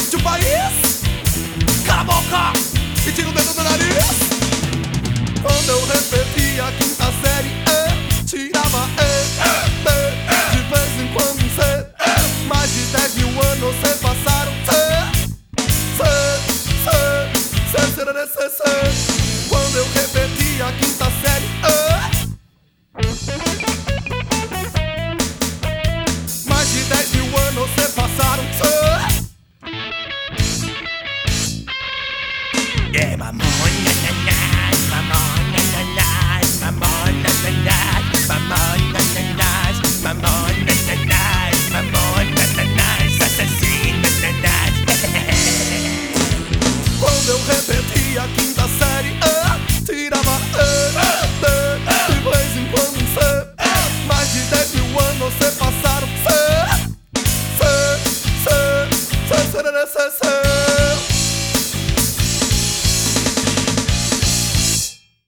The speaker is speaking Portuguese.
de um país. Cala a boca e tira o dedo do nariz. Quando eu repetia a quinta série, tirava B, de vez em quando um C. Mais de 10 mil anos se passaram. C. Quando eu repetia a quinta série, mais de 10 mil anos se passaram. Yeah, mamona, nanas, mamona, nanas, mamona, nanas, mamona, nanas, mamona, nanas, mamona, nanas, assassino, nanas. Quando eu repetia a quinta série, tirava D, de vez em quando um C. Mais de 10 mil anos se passaram. C.